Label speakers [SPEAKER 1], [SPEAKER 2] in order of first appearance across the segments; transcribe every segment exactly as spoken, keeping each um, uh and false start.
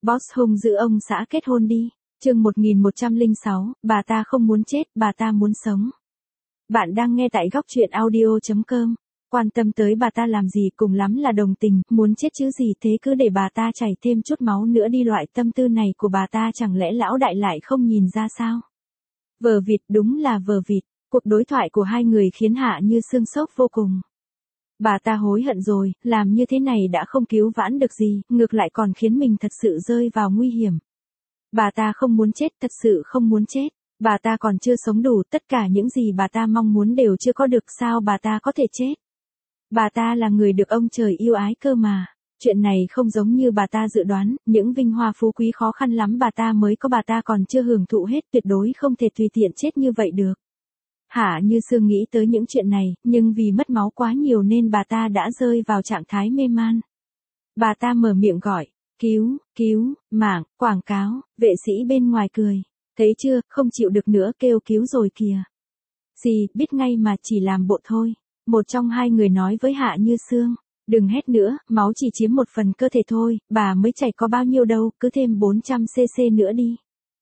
[SPEAKER 1] Boss hung giữ ông xã kết hôn đi. Chương một nghìn một trăm lẻ sáu, bà ta không muốn chết, bà ta muốn sống. Bạn đang nghe tại góc truyện audio chấm com. Quan tâm tới bà ta làm gì, cùng lắm là đồng tình, muốn chết chứ gì, thế cứ để bà ta chảy thêm chút máu nữa đi. Loại tâm tư này của bà ta chẳng lẽ lão đại lại không nhìn ra sao? Vờ vịt, đúng là vờ vịt. Cuộc đối thoại của hai người khiến Hạ Như Sương sốc vô cùng. Bà ta hối hận rồi, làm như thế này đã không cứu vãn được gì, ngược lại còn khiến mình thật sự rơi vào nguy hiểm. Bà ta không muốn chết, thật sự không muốn chết. Bà ta còn chưa sống đủ, tất cả những gì bà ta mong muốn đều chưa có được, sao bà ta có thể chết? Bà ta là người được ông trời yêu ái cơ mà. Chuyện này không giống như bà ta dự đoán, những vinh hoa phú quý khó khăn lắm bà ta mới có, bà ta còn chưa hưởng thụ hết, tuyệt đối không thể tùy tiện chết như vậy được. Hạ Như Sương nghĩ tới những chuyện này, nhưng vì mất máu quá nhiều nên bà ta đã rơi vào trạng thái mê man. Bà ta mở miệng gọi, cứu, cứu, mạng, quảng cáo, vệ sĩ bên ngoài cười. Thấy chưa, không chịu được nữa, kêu cứu rồi kìa. Gì, biết ngay mà, chỉ làm bộ thôi. Một trong hai người nói với Hạ Như Sương, đừng hét nữa, máu chỉ chiếm một phần cơ thể thôi, bà mới chảy có bao nhiêu đâu, cứ thêm bốn trăm xê xê nữa đi.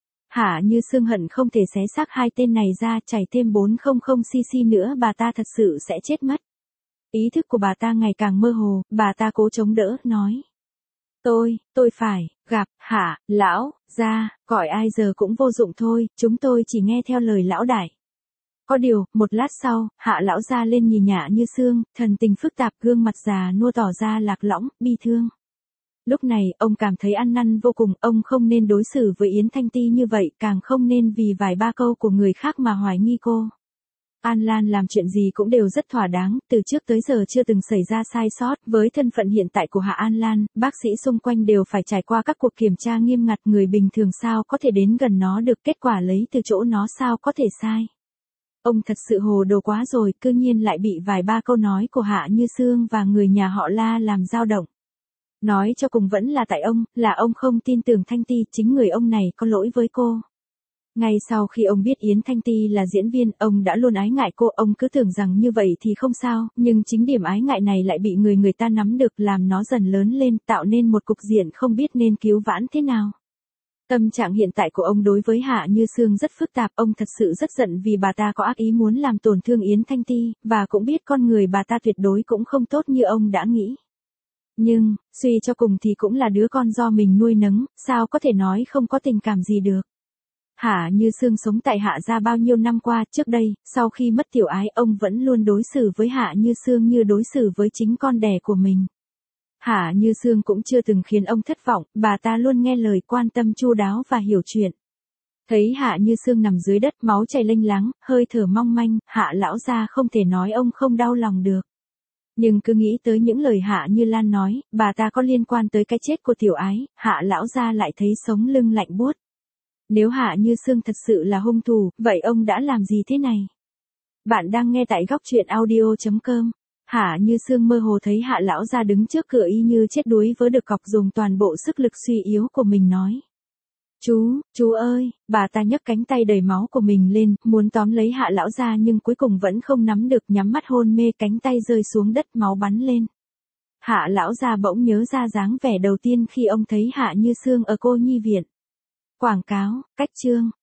[SPEAKER 1] Hạ Như Sương hận không thể xé xác hai tên này ra, chảy thêm bốn trăm xê xê nữa bà ta thật sự sẽ chết mất. Ý thức của bà ta ngày càng mơ hồ, bà ta cố chống đỡ, nói. Tôi, tôi phải, gặp, Hạ, lão, gia, gọi ai giờ cũng vô dụng thôi, chúng tôi chỉ nghe theo lời lão đại. Có điều, một lát sau, Hạ lão gia lên nhìn Hạ Như Sương, thần tình phức tạp, gương mặt già nua tỏ ra lạc lõng, bi thương. Lúc này, ông cảm thấy ăn năn vô cùng, ông không nên đối xử với Yến Thanh Ti như vậy, càng không nên vì vài ba câu của người khác mà hoài nghi cô. An Lan làm chuyện gì cũng đều rất thỏa đáng, từ trước tới giờ chưa từng xảy ra sai sót, với thân phận hiện tại của Hạ An Lan, bác sĩ xung quanh đều phải trải qua các cuộc kiểm tra nghiêm ngặt, người bình thường sao có thể đến gần nó được, kết quả lấy từ chỗ nó sao có thể sai. Ông thật sự hồ đồ quá rồi, cư nhiên lại bị vài ba câu nói của Hạ Như Sương và người nhà họ La làm dao động. Nói cho cùng vẫn là tại ông, là ông không tin tưởng Thanh Ti, chính người ông này có lỗi với cô. Ngay sau khi ông biết Yến Thanh Ti là diễn viên, ông đã luôn ái ngại cô, ông cứ tưởng rằng như vậy thì không sao, nhưng chính điểm ái ngại này lại bị người người ta nắm được, làm nó dần lớn lên, tạo nên một cục diện không biết nên cứu vãn thế nào. Tâm trạng hiện tại của ông đối với Hạ Như Sương rất phức tạp, ông thật sự rất giận vì bà ta có ác ý muốn làm tổn thương Yến Thanh Ti, và cũng biết con người bà ta tuyệt đối cũng không tốt như ông đã nghĩ. Nhưng, suy cho cùng thì cũng là đứa con do mình nuôi nấng, sao có thể nói không có tình cảm gì được. Hạ Như Sương sống tại Hạ gia bao nhiêu năm qua, trước đây, sau khi mất tiểu ái, ông vẫn luôn đối xử với Hạ Như Sương như đối xử với chính con đẻ của mình. Hạ Như Sương cũng chưa từng khiến ông thất vọng, bà ta luôn nghe lời, quan tâm chu đáo và hiểu chuyện. Thấy Hạ Như Sương nằm dưới đất, máu chảy lênh láng, hơi thở mong manh, Hạ lão gia không thể nói ông không đau lòng được. Nhưng cứ nghĩ tới những lời Hạ Như Lan nói, bà ta có liên quan tới cái chết của tiểu ái, Hạ lão gia lại thấy sống lưng lạnh buốt. Nếu Hạ Như Sương thật sự là hung thủ, vậy ông đã làm gì thế này? Bạn đang nghe tại góc truyện audio chấm com. Hạ Như Sương mơ hồ thấy Hạ lão gia đứng trước cửa y như chết đuối vớ được cọc, dùng toàn bộ sức lực suy yếu của mình nói. Chú, chú ơi, bà ta nhấc cánh tay đầy máu của mình lên, muốn tóm lấy Hạ lão gia nhưng cuối cùng vẫn không nắm được, nhắm mắt hôn mê, cánh tay rơi xuống đất, máu bắn lên. Hạ lão gia bỗng nhớ ra dáng vẻ đầu tiên khi ông thấy Hạ Như Sương ở cô nhi viện. Quảng cáo, cách chương.